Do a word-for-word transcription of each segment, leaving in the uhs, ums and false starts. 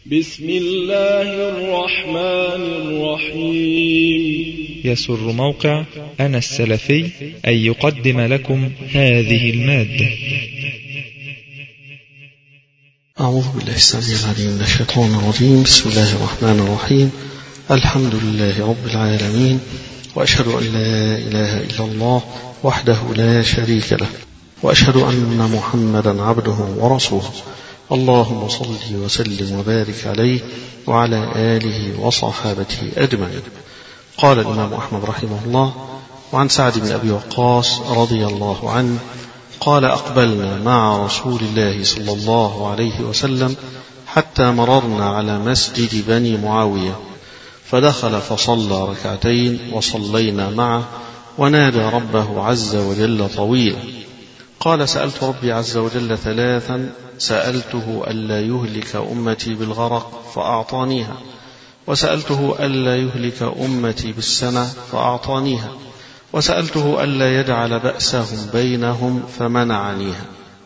بسم الله الرحمن الرحيم. يسر موقع أنا السلفي أن يقدم لكم هذه المادة. أعوذ بالله السميع العليم من الشيطان الرجيم. بسم الله الرحمن الرحيم. الحمد لله رب العالمين، وأشهد أن لا إله إلا الله وحده لا شريك له، وأشهد أن محمدا عبده ورسوله. اللهم صل وسلم وبارك عليه وعلى آله وصحابته أجمعين. قال الإمام أحمد رحمه الله: وعن سعد بن أبي وقاص رضي الله عنه قال: أقبلنا مع رسول الله صلى الله عليه وسلم حتى مررنا على مسجد بني معاوية، فدخل فصلى ركعتين وصلينا معه، ونادى ربه عز وجل طويلا. قال: سألت ربي عز وجل ثلاثا، سألته ألا يهلك أمتي بالغرق فأعطانيها، وسألته ألا يهلك أمتي بالسنة فأعطانيها، وسألته ألا يجعل بأسهم بينهم فمنعنيها.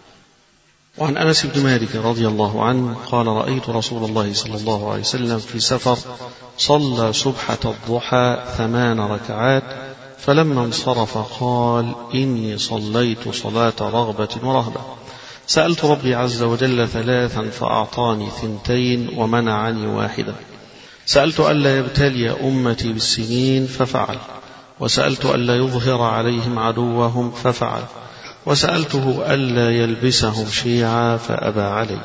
وعن أنس بن مالك رضي الله عنه قال: رأيت رسول الله صلى الله عليه وسلم في سفر صلى سبحة الضحى ثمان ركعات، فلما انصرف قال: إني صليت صلاة رغبة ورهبة، سألت ربي عز وجل ثلاثا فأعطاني ثنتين ومنعني واحدا، سألت ألا يبتلي أمتي بالسنين ففعل، وسألت ألا يظهر عليهم عدوهم ففعل، وسألته ألا يلبسهم شيعا فأبى علي.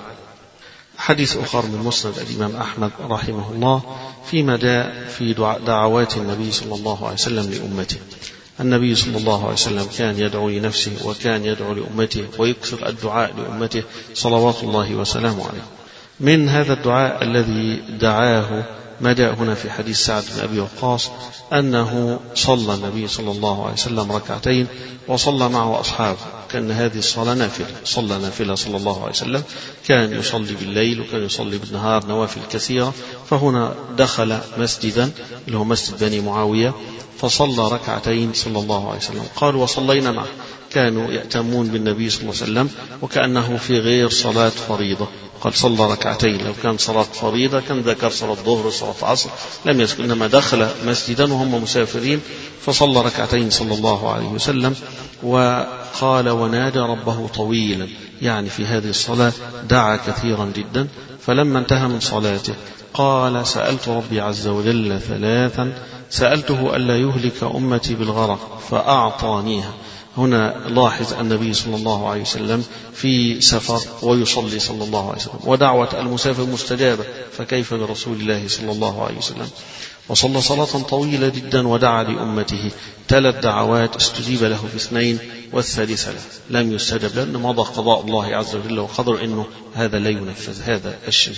حديث آخر من مسند الإمام أحمد رحمه الله فيما جاء في دعوات النبي صلى الله عليه وسلم لأمته. النبي صلى الله عليه وسلم كان يدعو لنفسه وكان يدعو لأمته ويكثر الدعاء لأمته صلوات الله وسلامه عليه. من هذا الدعاء الذي دعاه ما جاء هنا في حديث سعد بن أبي وقاص أنه صلى النبي صلى الله عليه وسلم ركعتين وصلى معه أصحابه، كان هذه الصلاة نافلة، صلى نافلة صلى الله عليه وسلم، كان يصلي بالليل وكان يصلي بالنهار نوافل كثيرة. فهنا دخل مسجدا اللي هو مسجد بني معاوية فصلى ركعتين صلى الله عليه وسلم. قال: وصلينا معه، كانوا يأتمون بالنبي صلى الله عليه وسلم وكأنه في غير صلاة فريضة. قال: صلى ركعتين، لو كان صلاة فريضة كان ذكر صلاة ظهر صلاة عصر، لم يذكر، إنما دخل مسجدا وهم مسافرين فصلى ركعتين صلى الله عليه وسلم. وقال: ونادى ربه طويلا، يعني في هذه الصلاة دعا كثيرا جدا. فلما انتهى من صلاته قال: سألت ربي عز وجل ثلاثا، سألته ألا يهلك أمتي بالغرق فأعطانيها. هنا لاحظ النبي صلى الله عليه وسلم في سفر ويصلي صلى الله عليه وسلم، ودعوة المسافر مستجابة، فكيف برسول الله صلى الله عليه وسلم؟ وصلى صلاة طويلة جدا ودعا لأمته، ثلاث دعوات استجيب له في اثنين والثالثة له لم يستجب، لأن مضى قضاء الله عز وجل وقدر أنه هذا لا ينفذ، هذا الشيء.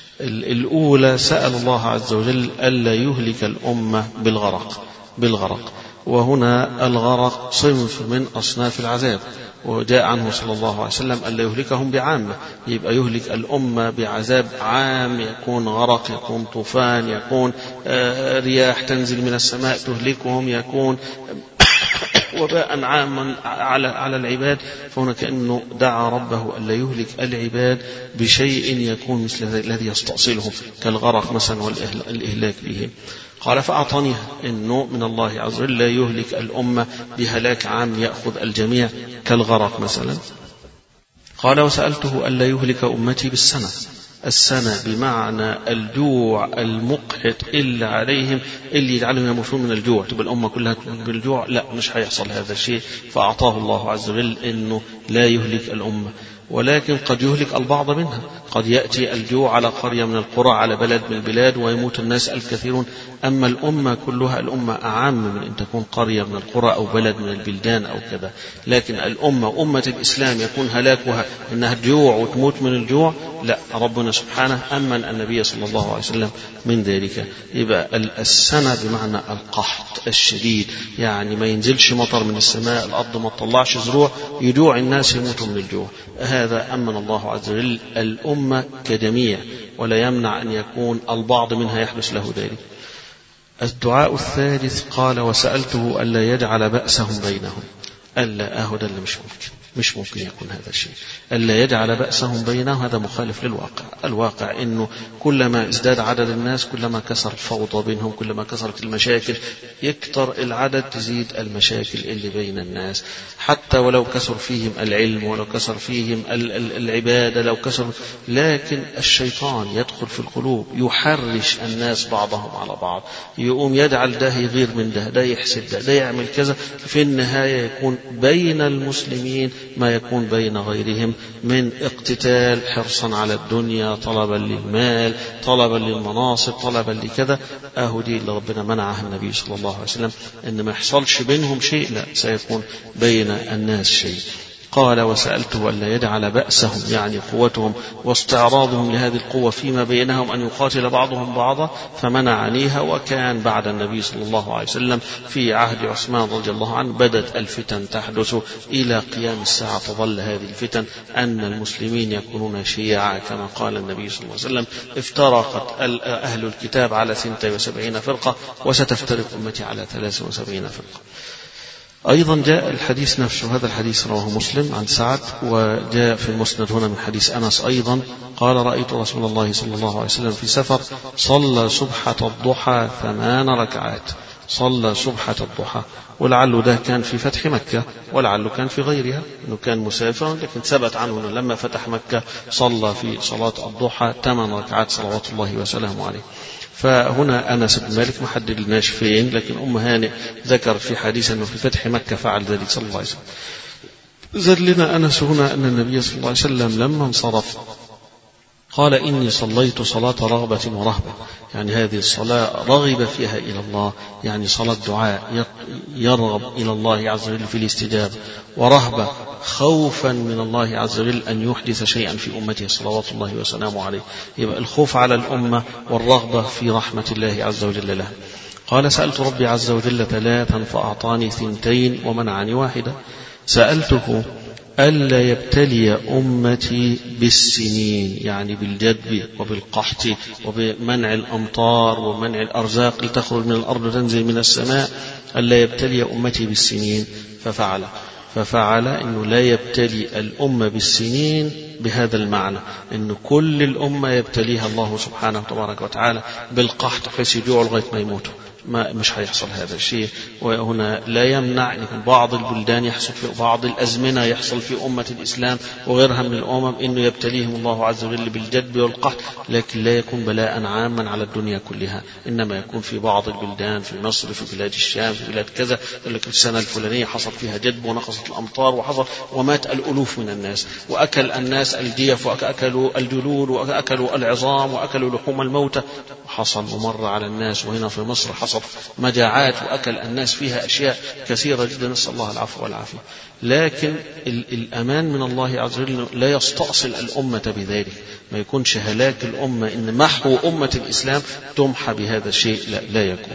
الأولى سأل الله عز وجل ألا يهلك الأمة بالغرق بالغرق وهنا الغرق صنف من أصناف العذاب، وجاء عنه صلى الله عليه وسلم ألا يهلكهم بعامة، يبقى يهلك الأمة بعذاب عام، يكون غرق، يكون طوفان، يكون رياح تنزل من السماء تهلكهم، يكون وباء عاما على على العباد. فهنا كأنه دعا ربه ألا يهلك العباد بشيء يكون مثل الذي يستأصلهم كالغرق مثلا والإهلاك بهم. قال: فأعطانيها، إنه من الله عز وجل لا يهلك الأمة بهلاك عام يأخذ الجميع كالغرق مثلا. قال: وسألته ألا يهلك أمتي بالسنة، السنة بمعنى الجوع المقحط إلا عليهم، اللي يجعلهم يموتون من الجوع، تبقى الأمة كلها بالجوع، لا، مش هيحصل هذا الشيء. فأعطاه الله عز وجل إنه لا يهلك الأمة، ولكن قد يهلك البعض منها، قد يأتي الجوع على قرية من القرى، على بلد من البلاد، ويموت الناس الكثيرون. أما الأمة كلها، الأمة أعم من أن تكون قرية من القرى أو بلد من البلدان أو كذا. لكن الأمة أمة الإسلام يكون هلاكها أنها تجوع وتموت من الجوع، لا، ربنا سبحانه أمن النبي صلى الله عليه وسلم من ذلك. يبقى السنة بمعنى القحط الشديد، يعني ما ينزلش مطر من السماء، الأرض ما تطلعش زروع، يجوع الناس يموتوا من الجوع. هذا أمن الله عز وجل الأمة كجميع، ولا يمنع أن يكون البعض منها يحدث له ذلك. الدعاء الثالث قال: وسألته ألا يجعل بأسهم بينهم، ألا أهد اللي مش ممكن، مش ممكن يكون هذا الشيء. ألا يجعل بأسهم بينهم هذا مخالف للواقع. الواقع إنه كلما ازداد عدد الناس كلما كثر الفوضى بينهم، كلما كثرت المشاكل، يكتر العدد تزيد المشاكل اللي بين الناس. حتى ولو كثر فيهم العلم، ولو كثر فيهم العبادة، لو كثر، لكن الشيطان يدخل في القلوب يحرش الناس بعضهم على بعض، يقوم يجعل ده يغير من ده، ده يحسد ده، ده يعمل كذا. في النهاية يكون بين المسلمين ما يكون بين غيرهم من اقتتال، حرصا على الدنيا، طلبا للمال، طلبا للمناصب، طلبا لكذا. اهو دي اللي ربنا منعها النبي صلى الله عليه وسلم، ان ما يحصلش بينهم شيء، لا، سيكون بين الناس شيء. قال وسألته ألا يجعل بأسهم يعني قوتهم واستعراضهم لهذه القوة فيما بينهم أن يقاتل بعضهم بعضا فمنعنيها. وكان بعد النبي صلى الله عليه وسلم في عهد عثمان رضي الله عنه بدت الفتن تحدث إلى قيام الساعة. تظل هذه الفتن أن المسلمين يكونون شيعا كما قال النبي صلى الله عليه وسلم: افترقت أهل الكتاب على ثنتين وسبعين فرقة وستفترق أمتي على ثلاث وسبعين فرقة. أيضا جاء الحديث نفسه، هذا الحديث رواه مسلم عن سعد، وجاء في المسند هنا من حديث أنس أيضا قال: رأيت رسول الله صلى الله عليه وسلم في سفر صلى سبحة الضحى ثمان ركعات. صلى سبحة الضحى، ولعله ده كان في فتح مكة، ولعله كان في غيرها، إنه كان مسافر، لكن ثبت عنه أنه لما فتح مكة صلى في صلاة الضحى ثمان ركعات صلوات الله وسلامه عليه. فهنا أنس بن مالك ما حددناش فين، لكن أم هانئ ذكر في حديث أنه في فتح مكة فعل ذلك صلى الله عليه وسلم. زاد لنا أنس هنا أن النبي صلى الله عليه وسلم لما انصرف قال: إني صليت صلاة رغبة ورهبة، يعني هذه الصلاة رغب فيها إلى الله، يعني صلاة دعاء يرغب إلى الله عز وجل في الاستجابة، ورهبة خوفا من الله عز وجل أن يحدث شيئا في أمته صلوات الله وسلامه عليه. يبقى الخوف على الأمة والرغبة في رحمة الله عز وجل لها. قال: سألت ربي عز وجل ثلاثا فأعطاني ثنتين ومنعني واحدة. سألته ألا يبتلي أمتي بالسنين، يعني بالجدب وبالقحط وبمنع الأمطار ومنع الأرزاق اللي تخرج من الأرض وتنزل من السماء، ألا يبتلي أمتي بالسنين. ففعل ففعل إنه لا يبتلي الأمة بالسنين بهذا المعنى، إنه كل الأمة يبتليها الله سبحانه وتبارك وتعالى بالقحط حيث يجوعوا لغاية ما يموتوا. ما مش هيحصل هذا الشيء. وهنا لا يمنع أن بعض البلدان يحصل في بعض الأزمنة يحصل في أمة الإسلام وغيرها من الأمم إنه يبتليهم الله عز وجل بالجدب والقحط، لكن لا يكون بلاء عاما على الدنيا كلها، إنما يكون في بعض البلدان، في مصر، في بلاد الشام، في بلاد كذا، لكن السنة الفلانية حصل فيها جدب ونقصت الأمطار وحصل ومات الألوف من الناس، وأكل الناس الجيف وأكلوا الجلود وأكلوا العظام وأكلوا لحوم الموتى، وحصل ومر على الناس. وهنا في مصر حصل مجاعات وأكل الناس فيها أشياء كثيرة جدا، نسأل الله العفو والعافية. لكن الأمان من الله عز وجل لا يستأصل الأمة بذلك، ما يكونش هلاك الأمة إن محو أمة الإسلام تمحى بهذا الشيء، لا, لا يكون.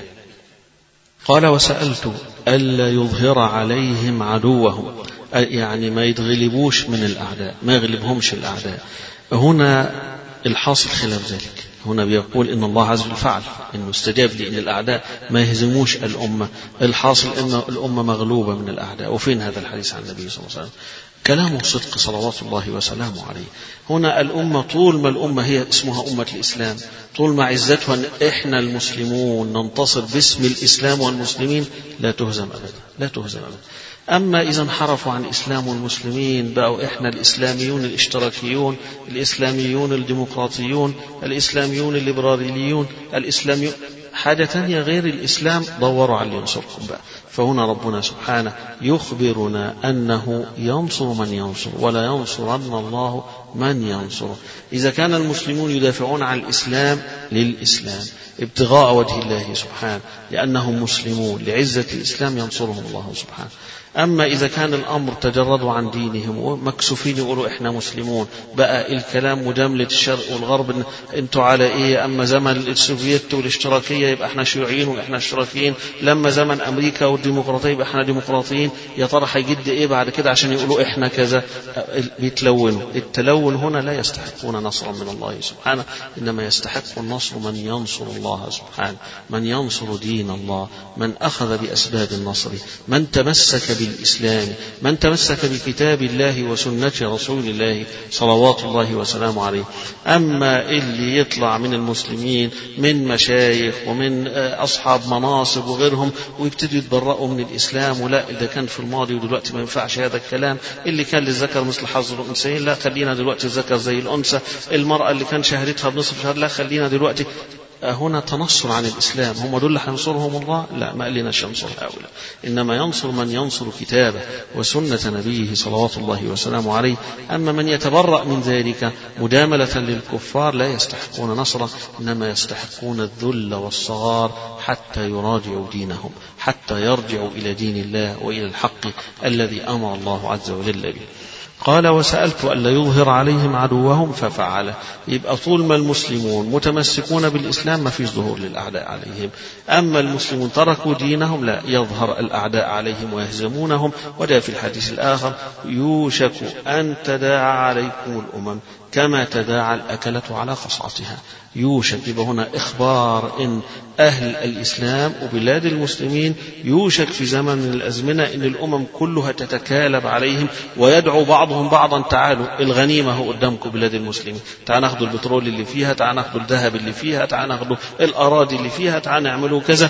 قال: وسألت ألا يظهر عليهم عدوهم، يعني ما يتغلبوش من الأعداء، ما يغلبهمش الأعداء. هنا الحاصل خلاف ذلك، هنا بيقول إن الله عز وجل فعل إنه استجاب لي إن الأعداء ما يهزموش الأمة. الحاصل إن الأمة مغلوبة من الأعداء. وفين هذا الحديث عن النبي صلى الله عليه وسلم؟ كلامه صدق صلوات الله وسلامه عليه. هنا الأمة طول ما الأمة هي اسمها أمة الإسلام، طول ما عزتها أن إحنا المسلمون ننتصر باسم الإسلام والمسلمين، لا تهزم أبدا، لا تهزم أبدا. أما إذا انحرفوا عن الإسلام والمسلمين بقوا إحنا الإسلاميون الاشتراكيون، الإسلاميون الديمقراطيون، الإسلاميون الليبراليون، الإسلاميون حاجة تانية غير الإسلام، دوروا على اللي ينصركم بقى. فهنا ربنا سبحانه يخبرنا أنه ينصر من ينصر ولا ينصرن الله من ينصر. إذا كان المسلمون يدافعون عن الإسلام للإسلام ابتغاء وجه الله سبحانه لأنهم مسلمون لعزة الإسلام ينصرهم الله سبحانه. أما إذا كان الأمر تجردوا عن دينهم ومكسوفين يقولوا إحنا مسلمون، بقى الكلام مجاملة الشرق والغرب، أنتوا على إيه؟ أما زمن السوفيت والاشتراكية يبقى إحنا شيوعيين وإحنا اشتراكيين، لما زمن أمريكا الديمقراطية يبقى احنا ديمقراطيين، يا ترى هيجد ايه بعد كده عشان يقولوا احنا كذا؟ بيتلونوا. التلون هنا لا يستحقون نصرا من الله سبحانه، إنما يستحق النصر من ينصر الله سبحانه، من ينصر دين الله، من أخذ بأسباب النصر، من تمسك بالإسلام، من تمسك بكتاب الله وسنة رسول الله صلوات الله وسلامه عليه. أما اللي يطلع من المسلمين من مشايخ ومن أصحاب مناصب وغيرهم ويبتدوا يتبرؤوا من الإسلام، ولا ده كان في الماضي ودلوقتي ما ينفعش هذا الكلام، اللي كان للذكر مثل حظ الأنثيين لا خلينا دلوقتي الذكر زي الأنثى، المرأة اللي كان شهادتها بنصف شهر لا خلينا دلوقتي. هنا تنصر عن الإسلام. هم دول اللي هينصرهم الله؟ لا، ما قالناش ينصر هؤلاء، إنما ينصر من ينصر كتابه وسنة نبيه صلوات الله وسلامه عليه. أما من يتبرأ من ذلك مداملة للكفار لا يستحقون نصره، إنما يستحقون الذل والصغار حتى يراجعوا دينهم، حتى يرجعوا إلى دين الله وإلى الحق الذي أمر الله عز وجل به. قال وسألت ألا يظهر عليهم عدوهم ففعل. يبقى طول ما المسلمون متمسكون بالإسلام ما فيش ظهور للأعداء عليهم، أما المسلمون تركوا دينهم لا يظهر الأعداء عليهم ويهزمونهم. وده في الحديث الآخر يوشك أن تداعى عليكم الأمم كما تداعى الأكلة على قصعتها. يوشك يبقى هنا إخبار إن أهل الإسلام وبلاد المسلمين يوشك في زمن من الأزمنة إن الأمم كلها تتكالب عليهم ويدعو بعضهم بعضا تعالوا الغنيمة هو قدامكم بلاد المسلمين، تعالوا ناخدوا البترول اللي فيها، تعالوا ناخدوا الذهب اللي فيها، تعالوا ناخدوا الأراضي اللي فيها، تعالوا نعملوا كذا.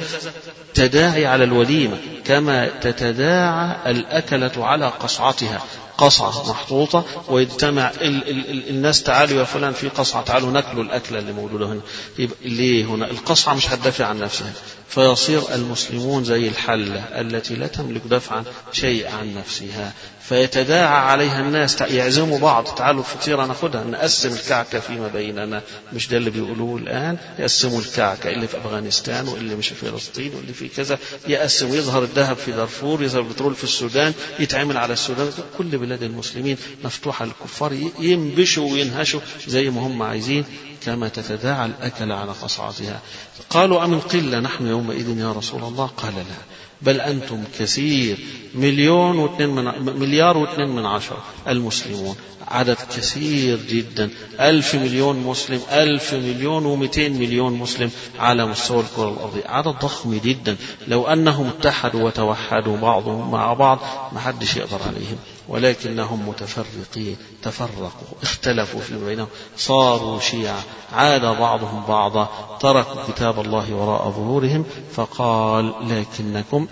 تداعي على الوليمة كما تتداعى الأكلة على قصعتها. قصعة محطوطة ويجتمع ال ال ال الناس، تعالوا يا فلان في قصعة، تعالوا ناكلوا الأكلة اللي موجودة هنا. يبقى ليه هنا القصعة مش هتدافع عن نفسها، فيصير المسلمون زي الحلة التي لا تملك دفعا شيء عن نفسها، فيتداعى عليها الناس، يعزموا بعض، تعالوا الفطيرة ناخدها، نقسم الكعكة فيما بيننا. مش ده اللي بيقولوه الآن؟ يقسموا الكعكة، اللي في أفغانستان واللي مش في فلسطين واللي في كذا يقسم، يظهر الذهب في دارفور، يظهر البترول في السودان، يتعمل على السودان. كل بلاد المسلمين مفتوحة للكفار ينبشوا وينهشوا زي ما هم عايزين كما تتداعى الأكل على قصعتها. قالوا أمن قلة نحن يومئذ يا رسول الله؟ قال لا، بل أنتم كثير، مليون واثنين من مليار واثنين من عشر المسلمون، عدد كثير جدا، ألف مليون مسلم، ألف مليون ومئتين مليون مسلم على مستوى الكرة الأرضية، عدد ضخم جدا. لو أنهم اتحدوا وتوحدوا بعضهم مع بعض ما حدش يقدر عليهم، ولكنهم متفرقين، تفرقوا، اختلفوا في بينهم، صاروا شيعا، عاد بعضهم بعضا، تركوا كتاب الله وراء ظهورهم. فقال لكنكم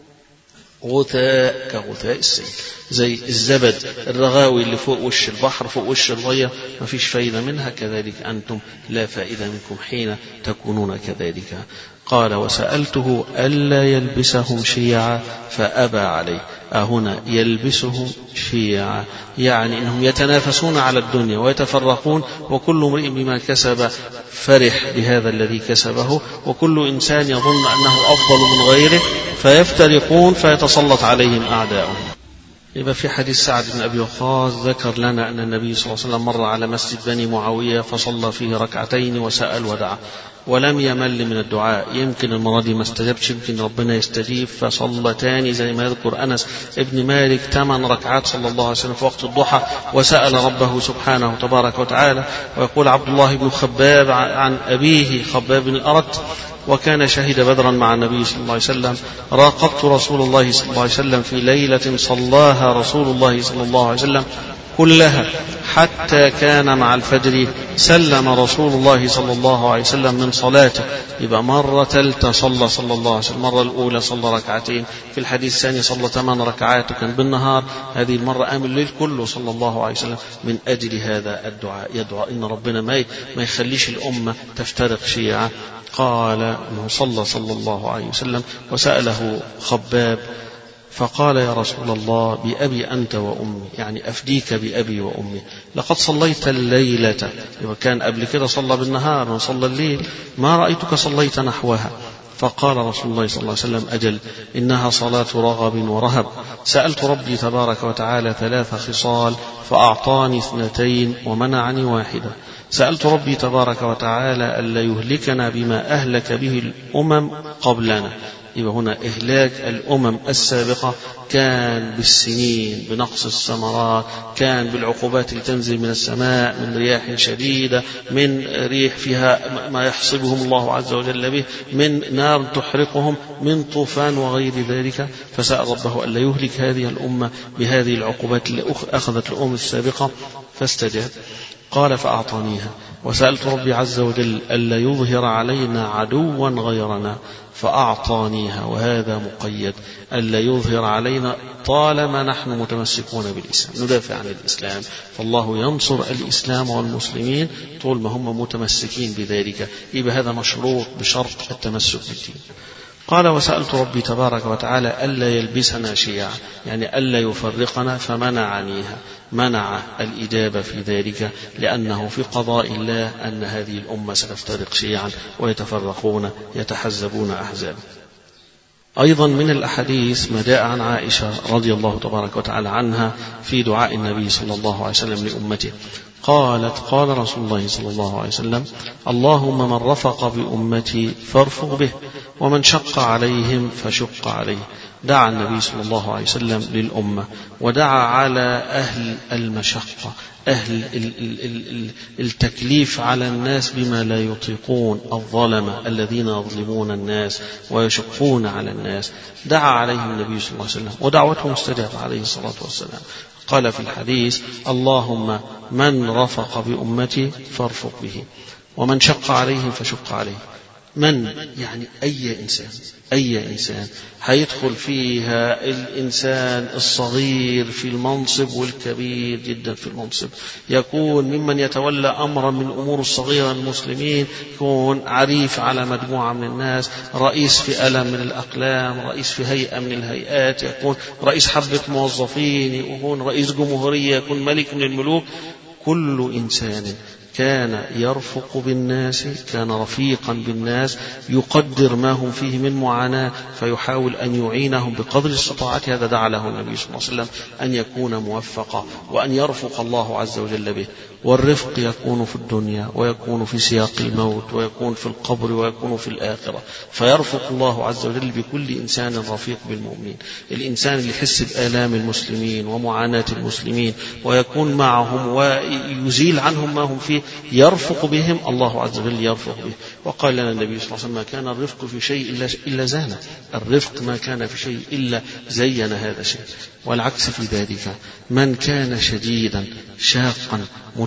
غثاء كغثاء السيل، زي الزبد، الرغاوي اللي فوق وش البحر، فوق وش المية، ما فيش فايدة منها، كذلك أنتم لا فائدة منكم حين تكونون كذلك. قال وسألته ألا يلبسهم شيعا فأبى عليه. هنا يلبسهم شيعا يعني أنهم يتنافسون على الدنيا ويتفرقون، وكل امرئ بما كسب فرح بهذا الذي كسبه، وكل إنسان يظن أنه أفضل من غيره، فيفترقون فيتسلط عليهم أعداؤهم. يبقى في حديث سعد بن أبي وقاص ذكر لنا أن النبي صلى الله عليه وسلم مر على مسجد بني معاوية فصلى فيه ركعتين وسأل ودعا ولم يمل من الدعاء. يمكن المرة دي ما استجبش، يمكن ربنا يستجيب، فصلى تاني زي ما يذكر أنس ابن مالك ثمان ركعات صلى الله عليه وسلم في وقت الضحى، وسأل ربه سبحانه تبارك وتعالى. ويقول عبد الله بن خباب عن أبيه خباب بن الأرت وكان شهد بدرا مع النبي صلى الله عليه وسلم: راقبت رسول الله صلى الله عليه وسلم في ليلة صلاها رسول الله صلى الله عليه وسلم كلها حتى كان مع الفجر سلم رسول الله صلى الله عليه وسلم من صلاته. يبقى مرة ثالثة صلى صلى الله عليه وسلم، المرة الأولى صلى ركعتين، في الحديث الثاني صلى ثمان ركعات وكان بالنهار، هذه المرة قام الليل كله صلى الله عليه وسلم من أجل هذا الدعاء، يدعو إن ربنا ما ما يخليش الأمة تفترق شيعا. قال أنه صلى صلى الله عليه وسلم وسأله خباب فقال: يا رسول الله بأبي أنت وأمي، يعني أفديك بأبي وأمي، لقد صليت الليلة، وكان قبل كده صلى بالنهار وصلى الليل، ما رأيتك صليت نحوها. فقال رسول الله صلى الله عليه وسلم: أجل، إنها صلاة رغب ورهب. سألت ربي تبارك وتعالى ثلاث خصال فأعطاني اثنتين ومنعني واحدة. سألت ربي تبارك وتعالى ألا يهلكنا بما أهلك به الأمم قبلنا، يبقى هنا إهلاك الأمم السابقة كان بالسنين، بنقص الثمرات، كان بالعقوبات اللي تنزل من السماء، من رياح شديدة، من ريح فيها ما يحصبهم الله عز وجل به، من نار تحرقهم، من طوفان وغير ذلك. فسأل ربه ألا يهلك هذه الأمة بهذه العقوبات اللي أخذت الأمم السابقة، فاستجاب. قال فأعطانيها. وسألت ربي عز وجل ألا يظهر علينا عدوا غيرنا فأعطانيها، وهذا مقيد، ألا يظهر علينا طالما نحن متمسكون بالإسلام، ندافع عن الإسلام، فالله ينصر الإسلام والمسلمين طول ما هم متمسكين بذلك. يبقى هذا مشروط بشرط التمسك بالدين. قال وسألت ربي تبارك وتعالى ألا يلبسنا شيعا، يعني ألا يفرقنا، فمنعنيها، منع الإجابة في ذلك، لأنه في قضاء الله أن هذه الأمة ستفترق شيعا ويتفرقون يتحزبون أحزابا. أيضا من الأحاديث ما جاء عن عائشة رضي الله تبارك وتعالى عنها في دعاء النبي صلى الله عليه وسلم لأمته، قالت قال رسول الله صلى الله عليه وسلم اللهم من رفق بأمتي فارفق به، ومن شق عليهم فشق عليه. دعا النبي صلى الله عليه وسلم للأمة، ودعا على أهل المشقة، أهل التكليف على الناس بما لا يطيقون، الظلمة الذين يظلمون الناس ويشقون على الناس، دعا عليهم النبي صلى الله عليه وسلم، ودعوته مستجابة عليه الصلاة والسلام. قال في الحديث اللهم من رفق بأمتي فارفق به، ومن شق عليهم فشق عليه. من يعني أي إنسان، أي إنسان هيدخل فيها الإنسان الصغير في المنصب والكبير جدا في المنصب، يكون ممن يتولى أمرا من أمور الصغيرة المسلمين، يكون عريف على مجموعة من الناس، رئيس في ألم من الأقلام، رئيس في هيئة من الهيئات، يكون رئيس حبة موظفين، يكون رئيس جمهورية، يكون ملك من الملوك. كل إنسان كان يرفق بالناس، كان رفيقا بالناس، يقدر ما هم فيه من معاناة فيحاول أن يعينهم بقدر استطاعته. هذا دعا له النبي صلى الله عليه وسلم أن يكون موفقا وأن يرفق الله عز وجل به. والرفق يكون في الدنيا، ويكون في سياق الموت، ويكون في القبر، ويكون في الآخرة. فيرفق الله عز وجل بكل إنسان رفيق بالمؤمنين. الإنسان اللي يحس بآلام المسلمين ومعاناة المسلمين ويكون معهم ويزيل عنهم ما هم فيه، يرفق بهم، الله عز وجل يرفق به. وقال لنا النبي صلى الله عليه وسلم ما كان الرفق في شيء إلا, إلا زانه، الرفق ما كان في شيء إلا زين هذا الشيء. والعكس في ذلك، من كان شديدا شاقا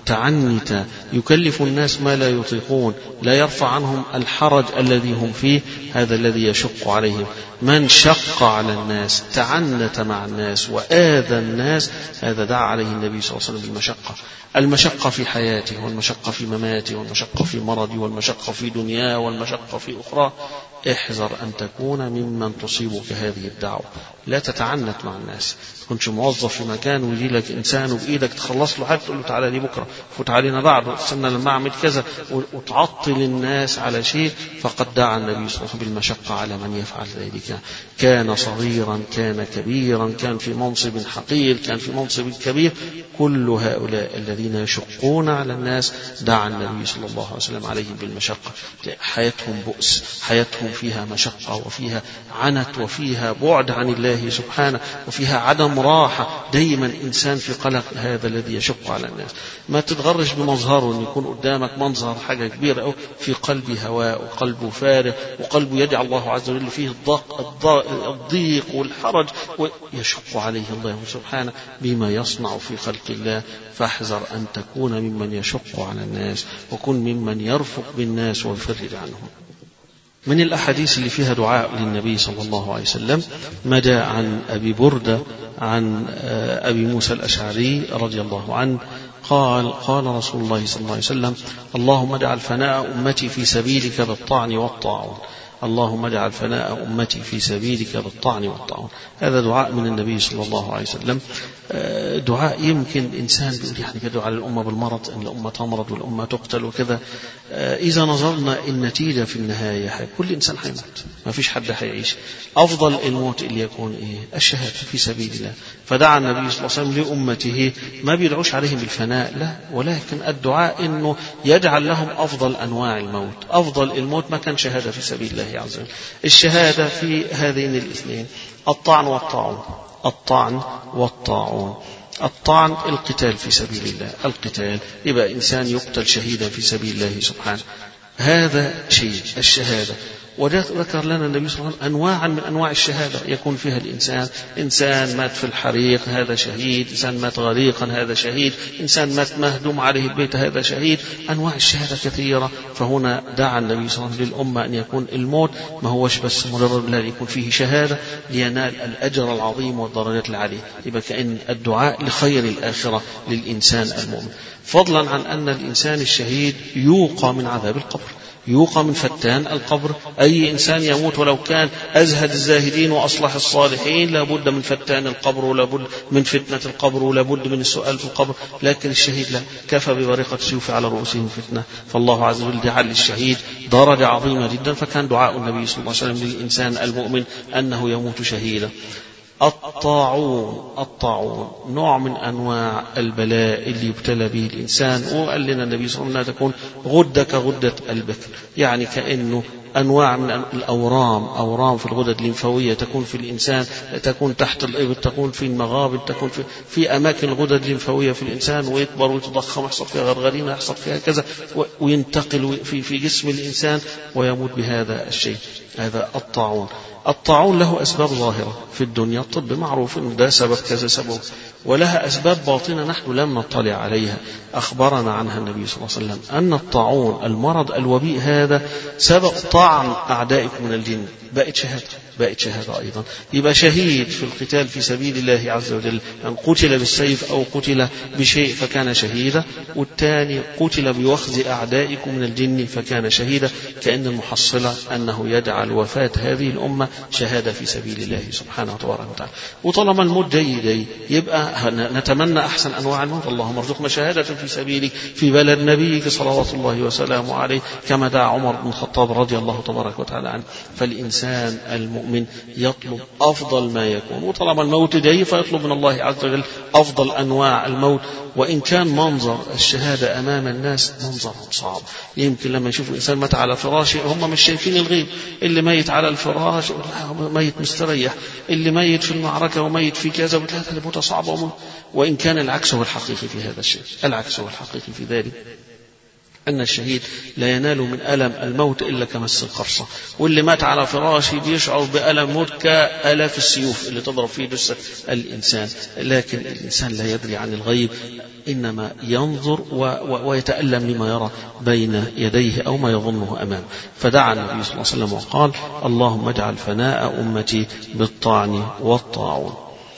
متعنتا يكلف الناس ما لا يطيقون، لا يرفع عنهم الحرج الذي هم فيه، هذا الذي يشق عليهم. من شق على الناس، تعنت مع الناس وآذى الناس، هذا دعا عليه النبي صلى الله عليه وسلم بالمشقة. المشقة في حياته، والمشقة في مماته، والمشقة في مرضه، والمشقة في دنياه، والمشقة في أخرى. احذر أن تكون ممن تصيبك هذه الدعوة. لا تتعنت مع الناس، كنت موظف في مكان ويجي لك إنسان وبإيدك تخلص له حاجة تقول له تعالى لي بكرة، فوت علينا بعد، استنى لما أعمل كذا، وتعطل الناس على شيء. فقد دعا النبي صلى الله عليه وسلم بالمشقة على من يفعل ذلك، كان صغيرا كان كبيرا، كان في منصب حقير كان في منصب كبير. كل هؤلاء الذين يشقون على الناس دعا النبي صلى الله عليه وسلم عليهم بالمشقة. حياتهم بؤس، حياتهم فيها مشقة، وفيها عنت، وفيها بعد عن الله سبحانه، وفيها عدم راحة. دايما إنسان في قلق، هذا الذي يشق على الناس. ما تتغرش بمظهره، أن يكون قدامك منظر حاجة كبيرة، أو في قلبه هواء، وقلبه فارغ، وقلبه يدعى الله عز وجل فيه الضيق والحرج، ويشق عليه الله سبحانه بما يصنع في خلق الله. فاحذر أن تكون ممن يشق على الناس، وكن ممن يرفق بالناس ويفرج عنهم. من الأحاديث اللي فيها دعاء للنبي صلى الله عليه وسلم ما جاء عن أبي بردة عن أبي موسى الأشعري رضي الله عنه قال قال رسول الله صلى الله عليه وسلم اللهم اجعل فناء أمتي في سبيلك بالطعن والطاعون، اللهم اجعل فناء أمتي في سبيلك بالطعن والطاعون. هذا دعاء من النبي صلى الله عليه وسلم، دعاء يمكن إنسان بيقول يعني كده على الأمة بالمرض، أن الأمة تمرض والأمة تقتل وكذا. إذا نظرنا النتيجة في النهاية كل إنسان حيموت، ما فيش حد حيعيش. أفضل الموت اللي يكون إيه؟ الشهادة في سبيل الله. فدعا النبي صلى الله عليه وسلم لأمته، ما بيدعوش عليهم بالفناء لا، ولكن الدعاء إنه يجعل لهم أفضل أنواع الموت. أفضل الموت ما كان شهادة في سبيل الله الله عز وجل. الشهادة في هذين الاثنين الطعن والطاعون. الطعن والطاعون. الطعن القتال في سبيل الله، القتال يبقى إنسان يقتل شهيدا في سبيل الله سبحانه، هذا شيء الشهادة. وذكر لنا النبي صلى الله عليه وسلم أنواعا من أنواع الشهادة يكون فيها الإنسان، إنسان مات في الحريق هذا شهيد، إنسان مات غريقا هذا شهيد، إنسان مات مهدوم عليه البيت هذا شهيد. أنواع الشهادة كثيرة. فهنا دعا النبي صلى الله عليه وسلم للأمة أن يكون الموت ما هوش بس مجرد لا يكون فيه شهادة لينال الأجر العظيم والدرجات العالية، يبقى كأن الدعاء لخير الآخرة للإنسان المؤمن، فضلا عن أن الإنسان الشهيد يوقى من عذاب القبر، يوقى من فتان القبر. أي إنسان يموت ولو كان أزهد الزاهدين وأصلح الصالحين لابد من فتان القبر، ولابد من فتنة القبر، ولابد من السؤال في القبر. لكن الشهيد لا، كفى ببريقة السيوف على رؤوسهم فتنة. فالله عز وجل جعل للشهيد درجة عظيمة جدا. فكان دعاء النبي صلى الله عليه وسلم للإنسان المؤمن أنه يموت شهيدا. الطاعون. الطاعون نوع من أنواع البلاء اللي يبتلى به الإنسان، وقال لنا النبي صلى الله عليه وسلم تكون غدة كغدة البكر، يعني كأنه أنواع من الأورام، أورام في الغدد الليمفاوية تكون في الإنسان، تكون تحت الإبط، تكون في المغابر، تكون في, في أماكن الغدد الليمفاوية في الإنسان، ويكبر ويتضخم، يحصل فيها غرغرينة، يحصل فيها كذا، وينتقل في, في جسم الإنسان ويموت بهذا الشيء. هذا الطاعون. الطاعون له أسباب ظاهرة في الدنيا، الطب معروف أنه ده سبب كذا سبب، ولها أسباب باطنة نحن لم نطلع عليها، أخبرنا عنها النبي صلى الله عليه وسلم أن الطاعون المرض الوبيء هذا سبب طعن أعدائكم من الجن. بقت شهادة، بقت شهادة أيضا. يبقى شهيد في القتال في سبيل الله عز وجل، أن قتل بالسيف أو قتل بشيء فكان شهيدا، والثاني قتل بوخز أعدائكم من الجن فكان شهيدا. كأن المحصلة أنه يجعل وفاة هذه الأمة شهادة في سبيل الله سبحانه وتبارك وتعالى. وطالما الموت جيد يبقى نتمنى أحسن أنواع الموت. اللهم ارزقنا شهادة في سبيلك في بلد نبيك صلوات الله وسلامه عليه، كما دعا عمر بن الخطاب رضي الله تبارك وتعالى عنه. فالإنسان المؤمن يطلب أفضل ما يكون، وطالما الموت جاي فيطلب من الله عز وجل أفضل أنواع الموت. وإن كان منظر الشهادة أمام الناس منظر صعب، يمكن لما يشوف الإنسان مات على فراشه هم مش شايفين الغيب، اللي ميت على الفراش ميت مستريح، اللي ميت في المعركة وميت في كذا، وتلاقي الموت صعب. وإن كان العكس هو الحقيقي في هذا الشيء، العكس هو الحقيقي في ذلك، أن الشهيد لا ينال من ألم الموت إلا كمس القرصة، واللي مات على فراشه بيشعر بألم موت كآلاف السيوف اللي تضرب فيه جثة الإنسان. لكن الإنسان لا يدري عن الغيب، إنما ينظر ويتألم لما يرى بين يديه أو ما يظنه أمامه. فدعا النبي صلى الله عليه وسلم وقال: اللهم اجعل فناء أمتي بالطعن والطاعون.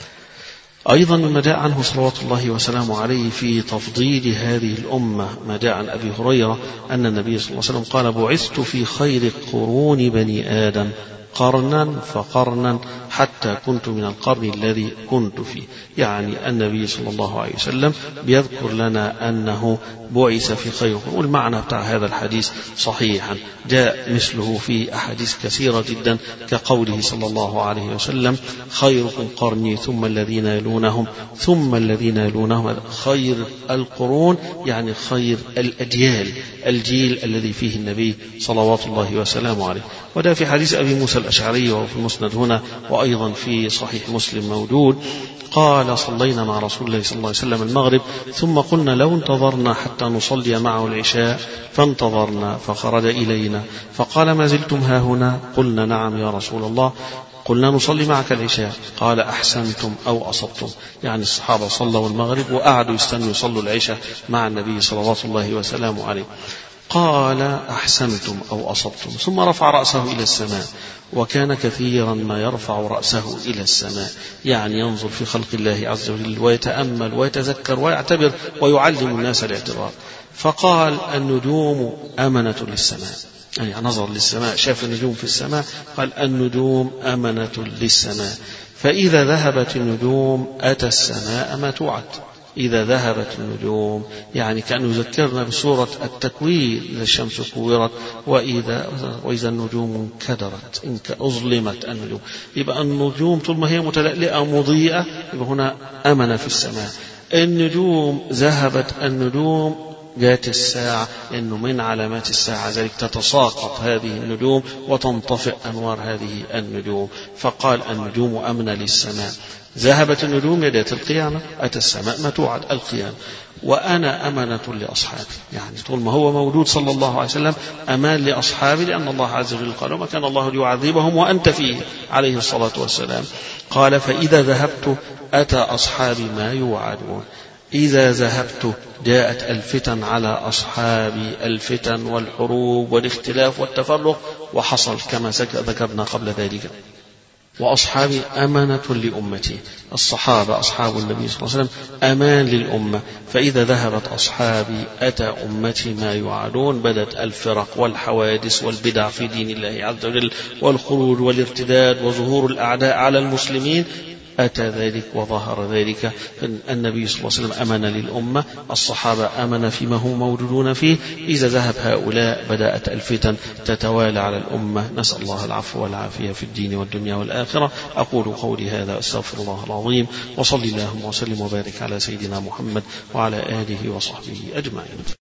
أيضا ما جاء عنه صلوات الله وسلامه عليه في تفضيل هذه الأمة، ما جاء عن أبي هريرة أن النبي صلى الله عليه وسلم قال: بعثت في خير قرون بني آدم قرنا فقرنا حتى كنت من القرن الذي كنت فيه. يعني النبي صلى الله عليه وسلم بيذكر لنا أنه بعث في خير قرون، والمعنى بتاع هذا الحديث صحيحا جاء مثله في أحاديث كثيرة جدا، كقوله صلى الله عليه وسلم: خيركم قرني ثم الذين يلونهم ثم الذين يلونهم. خير القرون يعني خير الأجيال، الجيل الذي فيه النبي صلوات الله وسلامه عليه. وده في حديث أبي موسى الأشعري وفي المسند هنا، وأيضا في صحيح مسلم موجود. قال: صلينا مع رسول الله صلى الله عليه وسلم المغرب، ثم قلنا لو انتظرنا حتى نصلي معه العشاء، فانتظرنا فخرج إلينا فقال: ما زلتم ها هنا؟ قلنا: نعم يا رسول الله. قلنا: نصلي معك العشاء. قال: أحسنتم أو أصبتم. يعني الصحابة صلوا المغرب وقعدوا يستنوا يصلوا العشاء مع النبي صلوات الله وسلامه عليه. قال: أحسنتم أو أصبتم. ثم رفع رأسه إلى السماء، وكان كثيرا ما يرفع رأسه إلى السماء، يعني ينظر في خلق الله عز وجل ويتأمل ويتذكر ويعتبر ويعلم الناس الاعتبار. فقال: النجوم أمنة للسماء، يعني نظر للسماء شاف النجوم في السماء، قال: النجوم أمنة للسماء، فإذا ذهبت النجوم أتى السماء ما توعد. إذا ذهبت النجوم يعني كأنه يذكرنا بسورة التكوير، إذا الشمس كورت وإذا, وإذا النجوم انكدرت، إنك أظلمت النجوم. يبقى النجوم طول ما هي متلألئة مضيئة يبقى هنا أمن في السماء. النجوم ذهبت النجوم جاءت الساعة، إنه من علامات الساعة ذلك تتساقط هذه النجوم وتنطفئ أنوار هذه النجوم. فقال النجوم أمن للسماء، ذهبت النجوم يدات القيامة، أتى السماء ما توعد القيامة، وأنا أمنة لأصحابي. يعني طول ما هو موجود صلى الله عليه وسلم أمان لأصحابي، لأن الله عز وجل قال وما كان الله ليعذبهم وأنت فيه عليه الصلاة والسلام. قال فإذا ذهبت أتى أصحابي ما يوعدون. إذا ذهبت جاءت الفتن على أصحابي، الفتن والحروب والاختلاف والتفرق، وحصل كما ذكرنا قبل ذلك. وأصحابي أمانة لأمتي، الصحابة أصحاب النبي صلى الله عليه وسلم أمان للأمة. فإذا ذهبت أصحابي أتى أمتي ما يوعدون. بدت الفرق والحوادث والبدع في دين الله عز وجل، والخروج والارتداد وظهور الأعداء على المسلمين. أتى ذلك وظهر ذلك. النبي صلى الله عليه وسلم أمن للأمة، الصحابة أمن فيما هم موجودون فيه. إذا ذهب هؤلاء بدأت الفتن تتوالى على الأمة. نسأل الله العفو والعافية في الدين والدنيا والآخرة. أقول قولي هذا أستغفر الله العظيم، وصلي اللهم وسلم وبارك على سيدنا محمد وعلى آله وصحبه أجمعين.